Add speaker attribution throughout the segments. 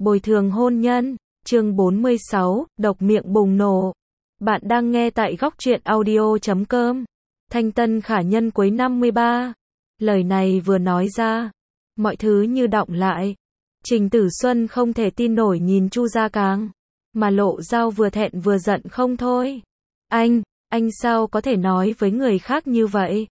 Speaker 1: Bồi thường hôn nhân, chương 46, độc miệng bùng nổ. Bạn đang nghe tại góc truyện audio.com. Thanh tân khả nhân cuối 53. Lời này vừa nói ra, mọi thứ như đọng lại. Trình Tử Xuân không thể tin nổi nhìn Chu Gia Càng, mà Lộ Dao vừa thẹn vừa giận không thôi. Anh sao có thể nói với người khác như vậy?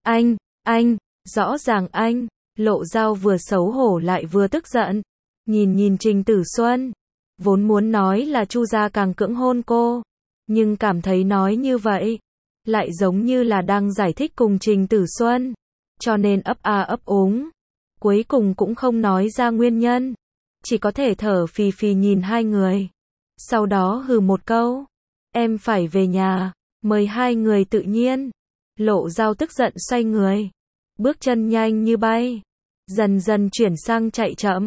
Speaker 1: Anh, rõ ràng anh. Lộ Dao vừa xấu hổ lại vừa tức giận. Nhìn Trình Tử Xuân, vốn muốn nói là Chu Gia Càng cưỡng hôn cô, nhưng cảm thấy nói như vậy lại giống như là đang giải thích cùng Trình Tử Xuân, cho nên ấp a ấp úng, cuối cùng cũng không nói ra nguyên nhân, chỉ có thể thở phì phì nhìn hai người. Sau đó hừ một câu, em phải về nhà, mời hai người tự nhiên. Lộ Dao tức giận xoay người, bước chân nhanh như bay, dần dần chuyển sang chạy chậm.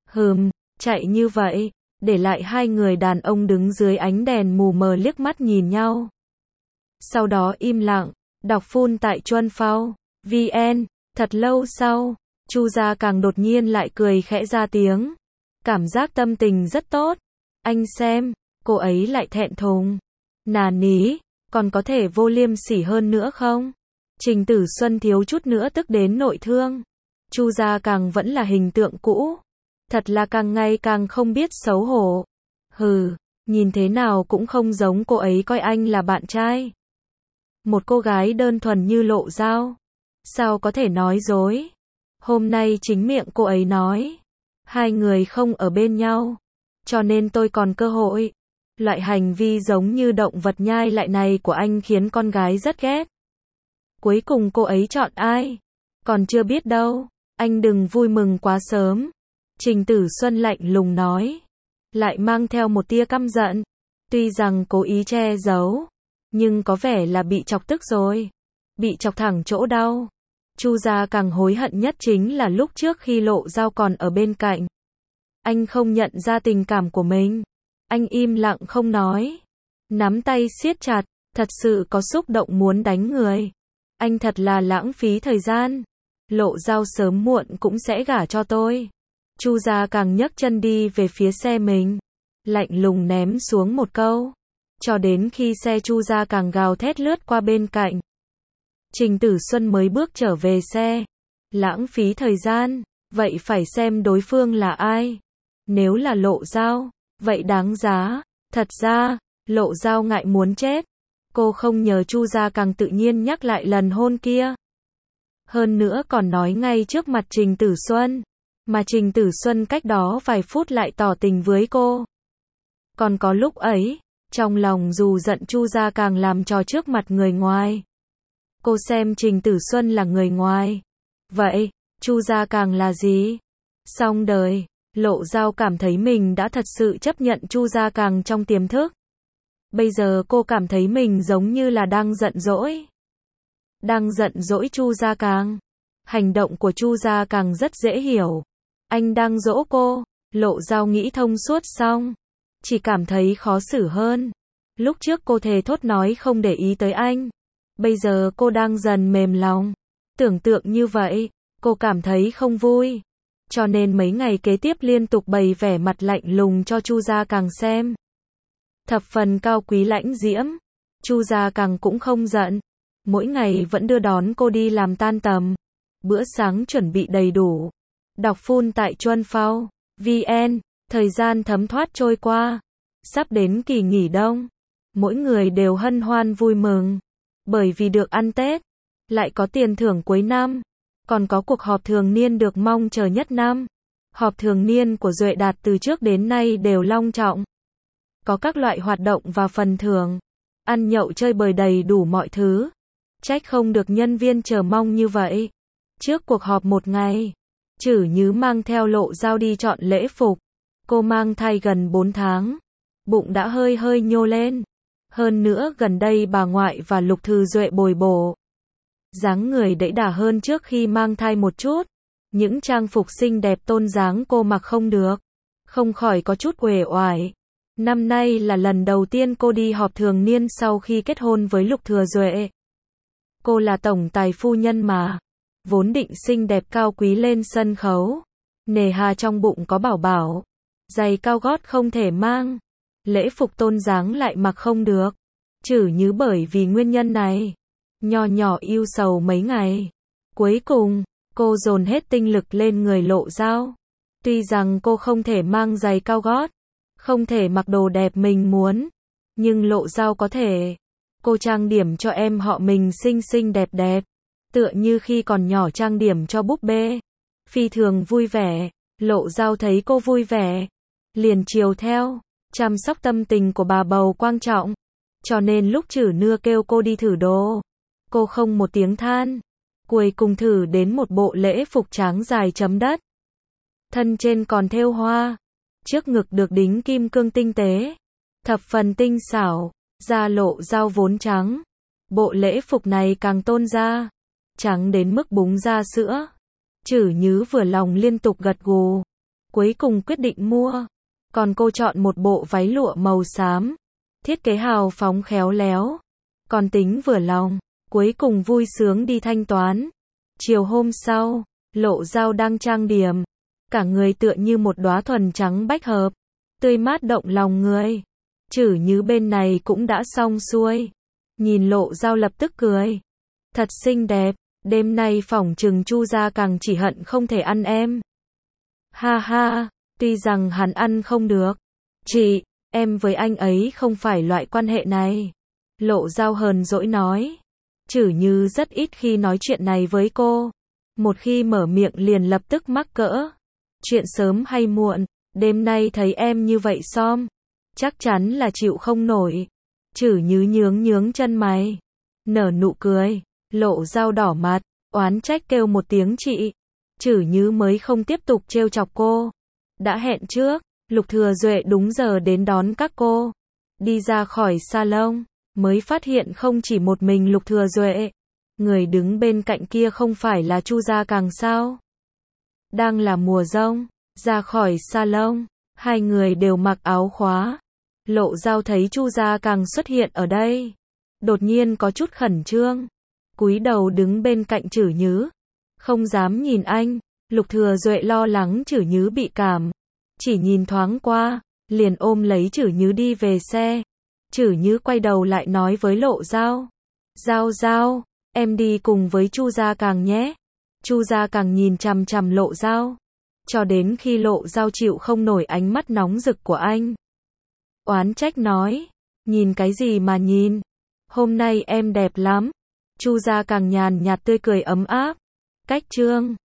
Speaker 1: Chạy như vậy, để lại hai người đàn ông đứng dưới ánh đèn mù mờ liếc mắt nhìn nhau. Sau đó im lặng, đọc phun tại Chuân Phao VN. Thật lâu sau, Chu Gia Càng đột nhiên lại cười khẽ ra tiếng. Cảm giác tâm tình rất tốt. Anh xem, cô ấy lại thẹn thùng. Nà ní, còn có thể vô liêm sỉ hơn nữa không? Trình Tử Xuân thiếu chút nữa tức đến nội thương. Chu Gia Càng vẫn là hình tượng cũ. Thật là càng ngày càng không biết xấu hổ. Nhìn thế nào cũng không giống cô ấy coi anh là bạn trai. Một cô gái đơn thuần như Lộ Dao, sao có thể nói dối? Hôm nay chính miệng cô ấy nói, hai người không ở bên nhau, cho nên tôi còn cơ hội. Loại hành vi giống như động vật nhai lại này của anh khiến con gái rất ghét. Cuối cùng cô ấy chọn ai? Còn chưa biết đâu, anh đừng vui mừng quá sớm. Trình Tử Xuân lạnh lùng nói, lại mang theo một tia căm giận. Tuy rằng cố ý che giấu, nhưng có vẻ là bị chọc tức rồi. Bị chọc thẳng chỗ đau. Chu Gia Càng hối hận nhất chính là lúc trước khi Lộ Dao còn ở bên cạnh. Anh không nhận ra tình cảm của mình. Anh im lặng không nói. Nắm tay siết chặt, thật sự có xúc động muốn đánh người. Anh thật là lãng phí thời gian. Lộ Dao sớm muộn cũng sẽ gả cho tôi. Chu Gia Càng nhấc chân đi về phía xe mình, lạnh lùng ném xuống một câu, cho đến khi xe Chu Gia Càng gào thét lướt qua bên cạnh. Trình Tử Xuân mới bước trở về xe. Lãng phí thời gian, vậy phải xem đối phương là ai. Nếu là Lộ Dao, vậy đáng giá. Thật ra, Lộ Dao ngại muốn chết. Cô không nhờ Chu Gia Càng tự nhiên nhắc lại lần hôn kia. Hơn nữa còn nói ngay trước mặt Trình Tử Xuân. Mà Trình Tử Xuân cách đó vài phút lại tỏ tình với cô. Còn có lúc ấy, trong lòng dù giận Chu Gia Càng làm trò trước mặt người ngoài. Cô xem Trình Tử Xuân là người ngoài. Vậy, Chu Gia Càng là gì? Xong đời, Lộ Dao cảm thấy mình đã thật sự chấp nhận Chu Gia Càng trong tiềm thức. Bây giờ cô cảm thấy mình giống như là đang giận dỗi. Đang giận dỗi Chu Gia Càng. Hành động của Chu Gia Càng rất dễ hiểu. Anh đang dỗ cô. Lộ Dao nghĩ thông suốt xong, chỉ cảm thấy khó xử hơn. Lúc trước cô thề thốt nói không để ý tới anh. Bây giờ cô đang dần mềm lòng. Tưởng tượng như vậy, cô cảm thấy không vui. Cho nên mấy ngày kế tiếp liên tục bày vẻ mặt lạnh lùng cho Chu Gia Càng xem. Thập phần cao quý lãnh diễm. Chu Gia Càng cũng không giận. Mỗi ngày vẫn đưa đón cô đi làm tan tầm. Bữa sáng chuẩn bị đầy đủ. Đọc phun tại Chuân Phao VN. Thời gian thấm thoát trôi qua. Sắp đến kỳ nghỉ đông. Mỗi người đều hân hoan vui mừng. Bởi vì được ăn Tết. Lại có tiền thưởng cuối năm. Còn có cuộc họp thường niên được mong chờ nhất năm. Họp thường niên của Duệ Đạt từ trước đến nay đều long trọng. Có các loại hoạt động và phần thưởng. Ăn nhậu chơi bời đầy đủ mọi thứ. Trách không được nhân viên chờ mong như vậy. Trước cuộc họp một ngày, Chử Nhứ mang theo Lộ Dao đi chọn lễ phục. Cô mang thai gần 4 tháng. Bụng đã hơi hơi nhô lên. Hơn nữa gần đây bà ngoại và Lục Thư Duệ bồi bổ. Dáng người đẫy đà hơn trước khi mang thai một chút. Những trang phục xinh đẹp tôn dáng cô mặc không được. Không khỏi có chút uể oải. Năm nay là lần đầu tiên cô đi họp thường niên sau khi kết hôn với Lục Thừa Duệ. Cô là tổng tài phu nhân mà. Vốn định xinh đẹp cao quý lên sân khấu. Nề hà trong bụng có bảo bảo. giày cao gót không thể mang, lễ phục tôn dáng lại mặc không được. Chử Nhứ bởi vì nguyên nhân này, nho nhỏ ưu sầu mấy ngày. Cuối cùng, cô dồn hết tinh lực lên người Lộ Dao. Tuy rằng cô không thể mang giày cao gót, không thể mặc đồ đẹp mình muốn, nhưng Lộ Dao có thể. Cô trang điểm cho em họ mình xinh xinh đẹp đẹp, tựa như khi còn nhỏ trang điểm cho búp bê. Phi thường vui vẻ, Lộ Dao thấy cô vui vẻ, liền chiều theo. Chăm sóc tâm tình của bà bầu quan trọng, cho nên lúc Chử Nưa kêu cô đi thử đồ, cô không một tiếng than. Cuối cùng thử đến một bộ lễ phục trắng dài chấm đất. Thân trên còn thêu hoa, trước ngực được đính kim cương tinh tế, thập phần tinh xảo, da Lộ Dao vốn trắng. Bộ lễ phục này càng tôn da, trắng đến mức búng ra sữa. Chử Nhứ vừa lòng liên tục gật gù, cuối cùng quyết định mua. Còn cô chọn một bộ váy lụa màu xám, thiết kế hào phóng khéo léo. Còn tính vừa lòng, cuối cùng vui sướng đi thanh toán. Chiều hôm sau, Lộ Dao đang trang điểm, cả người tựa như một đóa thuần trắng bách hợp, tươi mát động lòng người. Chử Nhứ bên này cũng đã xong xuôi, nhìn Lộ Dao lập tức cười. Thật xinh đẹp, đêm nay phỏng chừng Chu Gia Càng chỉ hận không thể ăn em. Ha ha, tuy rằng hắn ăn không được. Chị, em với anh ấy không phải loại quan hệ này. Lộ Dao hờn dỗi nói. Chử Nhứ rất ít khi nói chuyện này với cô. Một khi mở miệng liền lập tức mắc cỡ. Chuyện sớm hay muộn, đêm nay thấy em như vậy xom, chắc chắn là chịu không nổi. Chử Nhứ nhướng nhướng chân mày, nở nụ cười. Lộ Dao đỏ mặt, oán trách kêu một tiếng chị. Chử Nhứ mới không tiếp tục trêu chọc cô. Đã hẹn trước, Lục Thừa Duệ đúng giờ đến đón các cô. Đi ra khỏi salon, mới phát hiện không chỉ một mình Lục Thừa Duệ. Người đứng bên cạnh kia không phải là Chu Gia Càng sao? Đang là mùa giông, ra khỏi salon, hai người đều mặc áo khóa. Lộ Dao thấy Chu Gia Càng xuất hiện ở đây, đột nhiên có chút khẩn trương, cúi đầu đứng bên cạnh Chử Nhứ, không dám nhìn anh. Lục Thừa Duệ lo lắng Chử Nhứ bị cảm, chỉ nhìn thoáng qua, liền ôm lấy Chử Nhứ đi về xe. Chử Nhứ quay đầu lại nói với Lộ Dao, Dao Dao, em đi cùng với Chu Gia Càng nhé. Chu Gia Càng nhìn chằm chằm Lộ Dao, cho đến khi Lộ Dao chịu không nổi ánh mắt nóng rực của anh. Oán trách nói, nhìn cái gì mà nhìn, hôm nay em đẹp lắm. Chu Gia Càng nhàn nhạt tươi cười ấm áp. Cách chương